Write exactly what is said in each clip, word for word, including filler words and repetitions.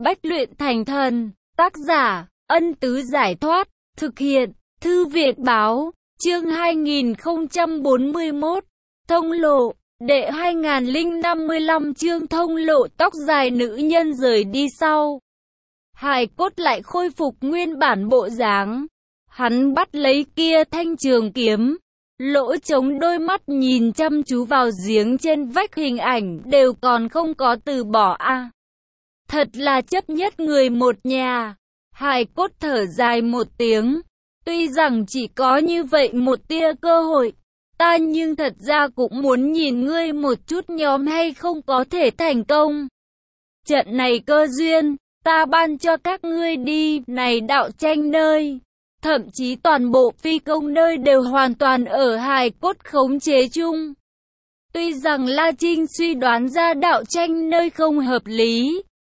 Bách luyện thành thần. Tác giả, Ân Tứ Giải Thoát. Thực hiện, Thư Việt Báo. Chương hai nghìn không trăm bốn mươi mốt. Thông lộ. Đệ hai nghìn không trăm năm mươi lăm chương thông lộ. Tóc dài nữ nhân rời đi sau. Hài cốt lại khôi phục nguyên bản bộ dáng. Hắn bắt lấy kia thanh trường kiếm. Lỗ trống đôi mắt nhìn chăm chú vào giếng trên vách, hình ảnh đều còn không có từ bỏ a. À, thật là chấp nhất người một nhà. Hài cốt thở dài một tiếng. Tuy rằng chỉ có như vậy một tia cơ hội, ta nhưng thật ra cũng muốn nhìn ngươi một chút nhóm hay không có thể thành công. Trận này cơ duyên, ta ban cho các ngươi đi, này đạo tranh nơi. Thậm chí toàn bộ phi công nơi đều hoàn toàn ở hài cốt khống chế chung. Tuy rằng La Trinh suy đoán ra đạo tranh nơi không hợp lý,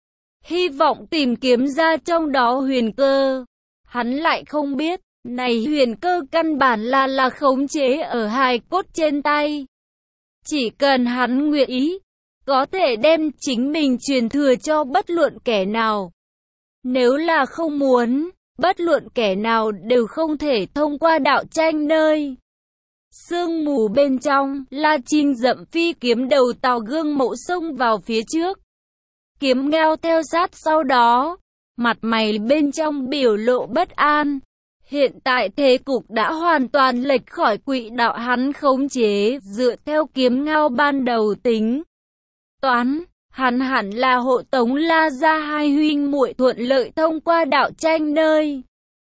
hy vọng tìm kiếm ra trong đó huyền cơ, hắn lại không biết, này huyền cơ căn bản là là khống chế ở hài cốt trên tay. Chỉ cần hắn nguyện ý, có thể đem chính mình truyền thừa cho bất luận kẻ nào. Nếu là không muốn, bất luận kẻ nào đều không thể thông qua đạo tranh nơi. Sương mù bên trong, La Trinh dậm phi kiếm đầu tàu gương mẫu xông vào phía trước. Kiếm ngao theo sát sau đó, mặt mày bên trong biểu lộ bất an. Hiện tại thế cục đã hoàn toàn lệch khỏi quỹ đạo hắn khống chế, dựa theo kiếm ngao ban đầu tính toán, hắn hẳn là hộ tống La gia hai huynh muội thuận lợi thông qua đạo tranh nơi.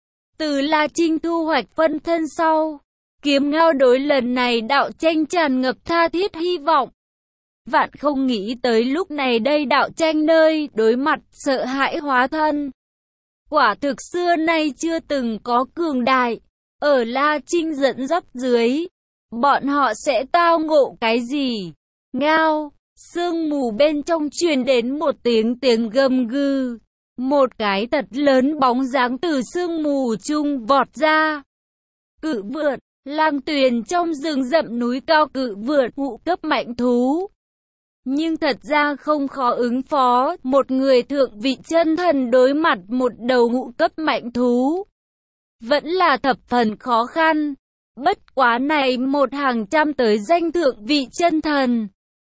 Từ La Trinh thu hoạch phân thân sau, kiếm ngao đối lần này đạo tranh tràn ngập tha thiết hy vọng. Vạn không nghĩ tới lúc này đây đạo tranh nơi đối mặt sợ hãi hóa thân. Quả thực xưa nay chưa từng có cường đại. Ở La Trinh dẫn dắt dưới, bọn họ sẽ tao ngộ cái gì? Ngao, sương mù bên trong truyền đến một tiếng tiếng gầm gừ. Một cái thật lớn bóng dáng từ sương mù chung vọt ra. Cự vượn, lang tuyền trong rừng rậm núi cao, cự vượn ngũ cấp mạnh thú. Nhưng thật ra không khó ứng phó, một người thượng vị chân thần đối mặt một đầu ngũ cấp mạnh thú. Vẫn là thập phần khó khăn. Bất quá này một hàng trăm tới danh thượng vị chân thần.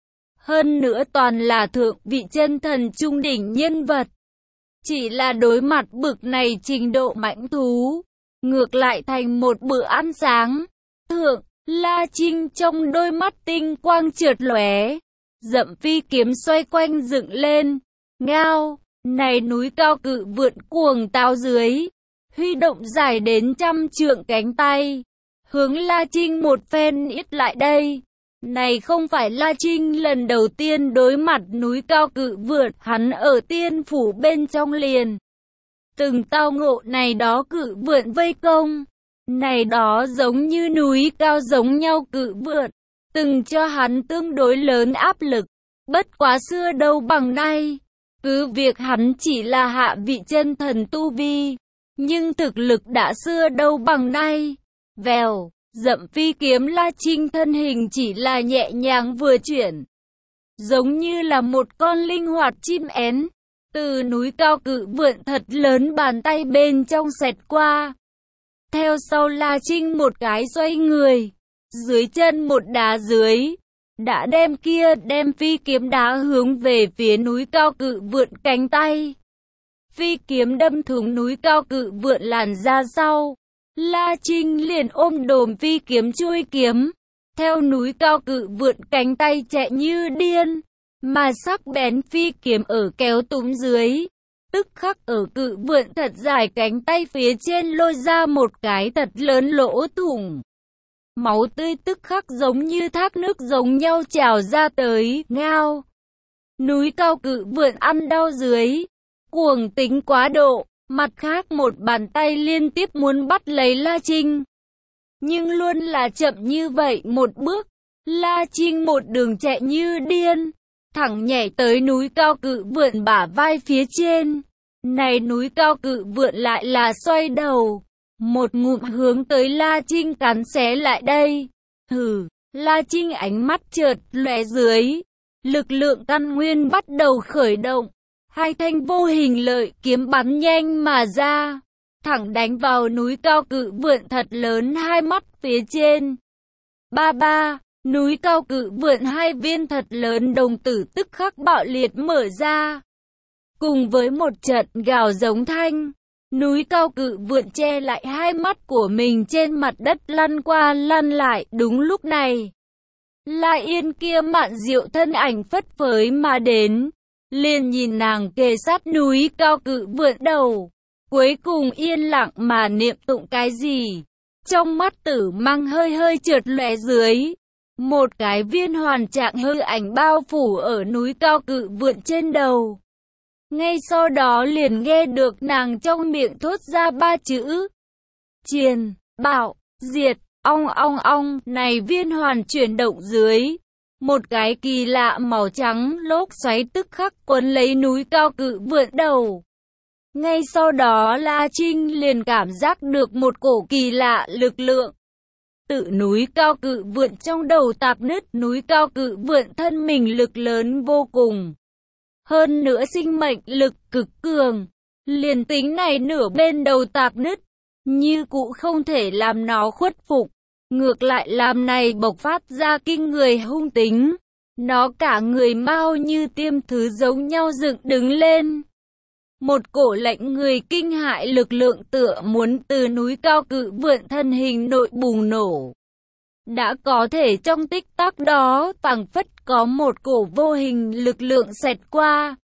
Hơn nữa toàn là thượng vị chân thần trung đỉnh nhân vật. Chỉ là đối mặt bực này trình độ mãnh thú, ngược lại thành một bữa ăn sáng. Thượng, La Trinh trong đôi mắt tinh quang chợt lóe. Dậm phi kiếm xoay quanh dựng lên. Ngao, này núi cao cự vượn cuồng táo dưới, huy động dài đến trăm trượng cánh tay, hướng La Trinh một phen ít lại đây. Này không phải La Trinh lần đầu tiên đối mặt núi cao cự vượn, hắn ở tiên phủ bên trong liền từng tao ngộ này đó cự vượn vây công. Này đó giống như núi cao giống nhau cự vượn, từng cho hắn tương đối lớn áp lực. Bất quá xưa đâu bằng nay, cứ việc hắn chỉ là hạ vị chân thần tu vi, nhưng thực lực đã xưa đâu bằng nay. Vèo, dậm phi kiếm La Trinh thân hình chỉ là nhẹ nhàng vừa chuyển, giống như là một con linh hoạt chim én, từ núi cao cự vượn thật lớn bàn tay bên trong xẹt qua. Theo sau La Trinh một cái xoay người, dưới chân một đá dưới, đã đem kia đem phi kiếm đá hướng về phía núi cao cự vượn cánh tay. Phi kiếm đâm thủng núi cao cự vượn làn ra sau. La Trinh liền ôm đồm phi kiếm chui kiếm, theo núi cao cự vượn cánh tay chạy như điên, mà sắc bén phi kiếm ở kéo túm dưới. Tức khắc ở cự vượn thật dài cánh tay phía trên lôi ra một cái thật lớn lỗ thủng. Máu tươi tức khắc giống như thác nước giống nhau trào ra tới. Ngao, núi cao cự vượn ăn đau dưới, cuồng tính quá độ. Mặt khác một bàn tay liên tiếp muốn bắt lấy La Trinh, nhưng luôn là chậm như vậy một bước. La Trinh một đường chạy như điên, thẳng nhảy tới núi cao cự vượn bả vai phía trên. Này núi cao cự vượn lại là xoay đầu, một ngụm hướng tới La Trinh cắn xé lại đây. Hừ, La Trinh ánh mắt chợt lóe dưới, lực lượng căn nguyên bắt đầu khởi động. Hai thanh vô hình lợi kiếm bắn nhanh mà ra, thẳng đánh vào núi cao cự vượn thật lớn hai mắt phía trên. Ba ba, núi cao cự vượn hai viên thật lớn đồng tử tức khắc bạo liệt mở ra. Cùng với một trận gào giống thanh, núi cao cự vượn che lại hai mắt của mình trên mặt đất lăn qua lăn lại. Đúng lúc này, La Yên kia mạn diệu thân ảnh phất phới mà đến, liền nhìn nàng kề sát núi cao cự vượn đầu, cuối cùng yên lặng mà niệm tụng cái gì. Trong mắt Tử Mang hơi hơi chợt lóe dưới, một cái viên hoàn trạng hư ảnh bao phủ ở núi cao cự vượn trên đầu. Ngay sau đó liền nghe được nàng trong miệng thốt ra ba chữ: Triền, bạo, diệt. Ong ong ong, này viên hoàn chuyển động dưới, một cái kỳ lạ màu trắng lốc xoáy tức khắc cuốn lấy núi cao cự vượn đầu. Ngay sau đó La Trinh liền cảm giác được một cổ kỳ lạ lực lượng tự núi cao cự vượn trong đầu tạp nứt. Núi cao cự vượn thân mình lực lớn vô cùng, hơn nữa sinh mệnh lực cực cường, liền tính này nửa bên đầu tạp nứt, như cũ không thể làm nó khuất phục. Ngược lại làm này bộc phát ra kinh người hung tính. Nó cả người mau như tiêm thứ giống nhau dựng đứng lên. Một cổ lệnh người kinh hại lực lượng tựa muốn từ núi cao cự vượn thân hình nội bùng nổ. Đã có thể trong tích tắc đó phảng phất có một cổ vô hình lực lượng xẹt qua.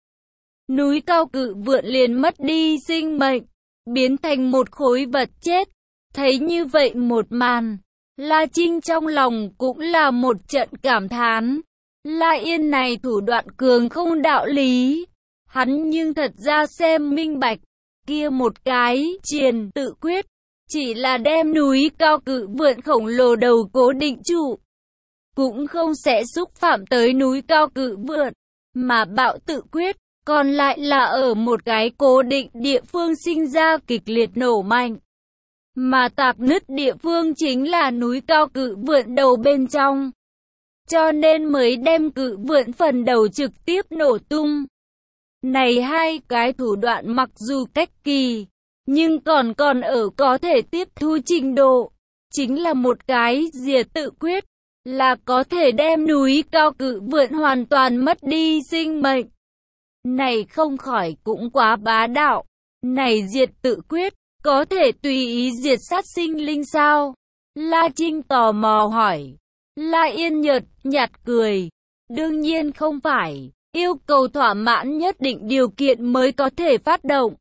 Núi cao cự vượn liền mất đi sinh mệnh, biến thành một khối vật chết. Thấy như vậy một màn, La Trinh trong lòng cũng là một trận cảm thán. La Yên này thủ đoạn cường không đạo lý. Hắn nhưng thật ra xem minh bạch, kia một cái triền tự quyết, chỉ là đem núi cao cự vượn khổng lồ đầu cố định trụ, cũng không sẽ xúc phạm tới núi cao cự vượn, mà bạo tự quyết, còn lại là ở một cái cố định địa phương sinh ra kịch liệt nổ mạnh. Mà tạp nứt địa phương chính là núi cao cự vượn đầu bên trong. Cho nên mới đem cự vượn phần đầu trực tiếp nổ tung. Này hai cái thủ đoạn mặc dù cách kỳ, nhưng còn còn ở có thể tiếp thu trình độ. Chính là một cái diệt tự quyết, là có thể đem núi cao cự vượn hoàn toàn mất đi sinh mệnh. Này không khỏi cũng quá bá đạo. Này diệt tự quyết, có thể tùy ý diệt sát sinh linh sao? La Trinh tò mò hỏi. La Yên nhợt nhạt cười. Đương nhiên không phải, yêu cầu thỏa mãn nhất định điều kiện mới có thể phát động.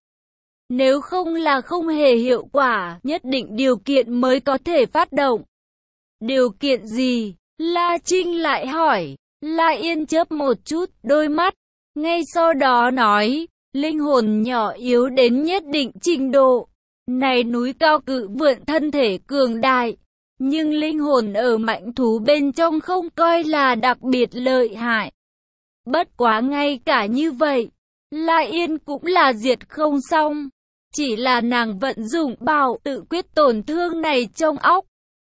Nếu không là không hề hiệu quả, nhất định điều kiện mới có thể phát động. Điều kiện gì? La Trinh lại hỏi. La Yên chớp một chút đôi mắt, ngay sau đó nói, linh hồn nhỏ yếu đến nhất định trình độ. Này núi cao cự vượn thân thể cường đại, nhưng linh hồn ở mãnh thú bên trong không coi là đặc biệt lợi hại. Bất quá ngay cả như vậy, La Yên cũng là diệt không xong. Chỉ là nàng vận dụng bạo tự quyết tổn thương này trong óc.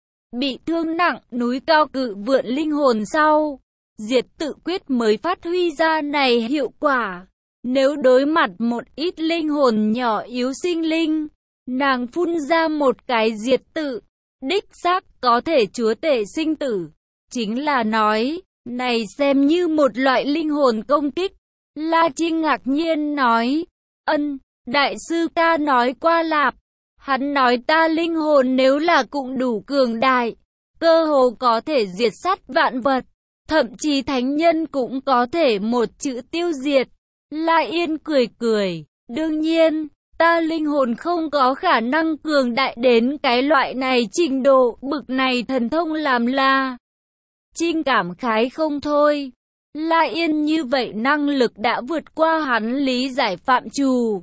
Bị thương nặng, núi cao cự vượn linh hồn sau, diệt tự quyết mới phát huy ra này hiệu quả. Nếu đối mặt một ít linh hồn nhỏ yếu sinh linh, nàng phun ra một cái diệt tự, đích xác có thể chúa tể sinh tử. Chính là nói, này xem như một loại linh hồn công kích. La Trinh ngạc nhiên nói, ân, đại sư ta nói qua lạp. Hắn nói ta linh hồn nếu là cũng đủ cường đại, cơ hồ có thể diệt sát vạn vật, thậm chí thánh nhân cũng có thể một chữ tiêu diệt. La Yên cười cười, đương nhiên, ta linh hồn không có khả năng cường đại đến cái loại này trình độ, bực này thần thông làm La Trinh cảm khái không thôi. La Yên như vậy năng lực đã vượt qua hắn lý giải phạm trù.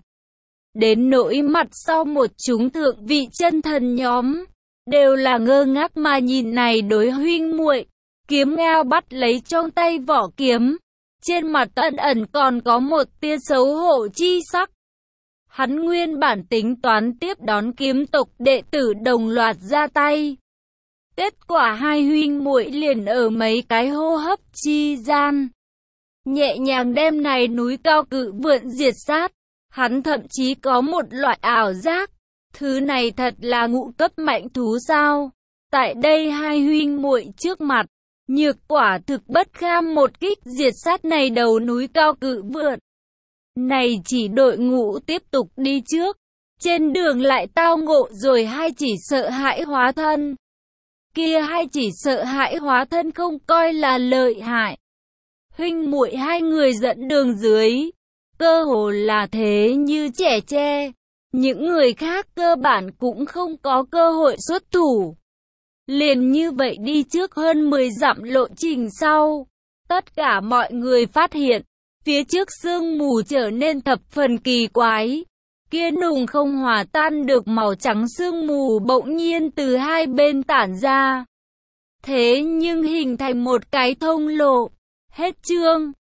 Đến nỗi mặt sau một chúng thượng vị chân thần nhóm, đều là ngơ ngác mà nhìn này đối huynh muội. Kiếm ngao bắt lấy trong tay vỏ kiếm, trên mặt ẩn ẩn còn có một tia xấu hổ chi sắc. Hắn nguyên bản tính toán tiếp đón kiếm tộc đệ tử đồng loạt ra tay. Kết quả hai huynh muội liền ở mấy cái hô hấp chi gian, nhẹ nhàng đem này núi cao cự vượn diệt sát. Hắn thậm chí có một loại ảo giác, thứ này thật là ngũ cấp mạnh thú sao? Tại đây hai huynh muội trước mặt, nhược quả thực bất kham một kích diệt sát này đầu núi cao cự vượn. Này chỉ đội ngũ tiếp tục đi trước, trên đường lại tao ngộ rồi hai chỉ sợ hãi hóa thân. Kia hai chỉ sợ hãi hóa thân không coi là lợi hại. Huynh muội hai người dẫn đường dưới, cơ hồ là thế như trẻ tre. Những người khác cơ bản cũng không có cơ hội xuất thủ. Liền như vậy đi trước hơn mười dặm lộ trình sau, tất cả mọi người phát hiện, phía trước sương mù trở nên thập phần kỳ quái. Kia nùng không hòa tan được màu trắng sương mù bỗng nhiên từ hai bên tản ra. Thế nhưng hình thành một cái thông lộ. Hết chương.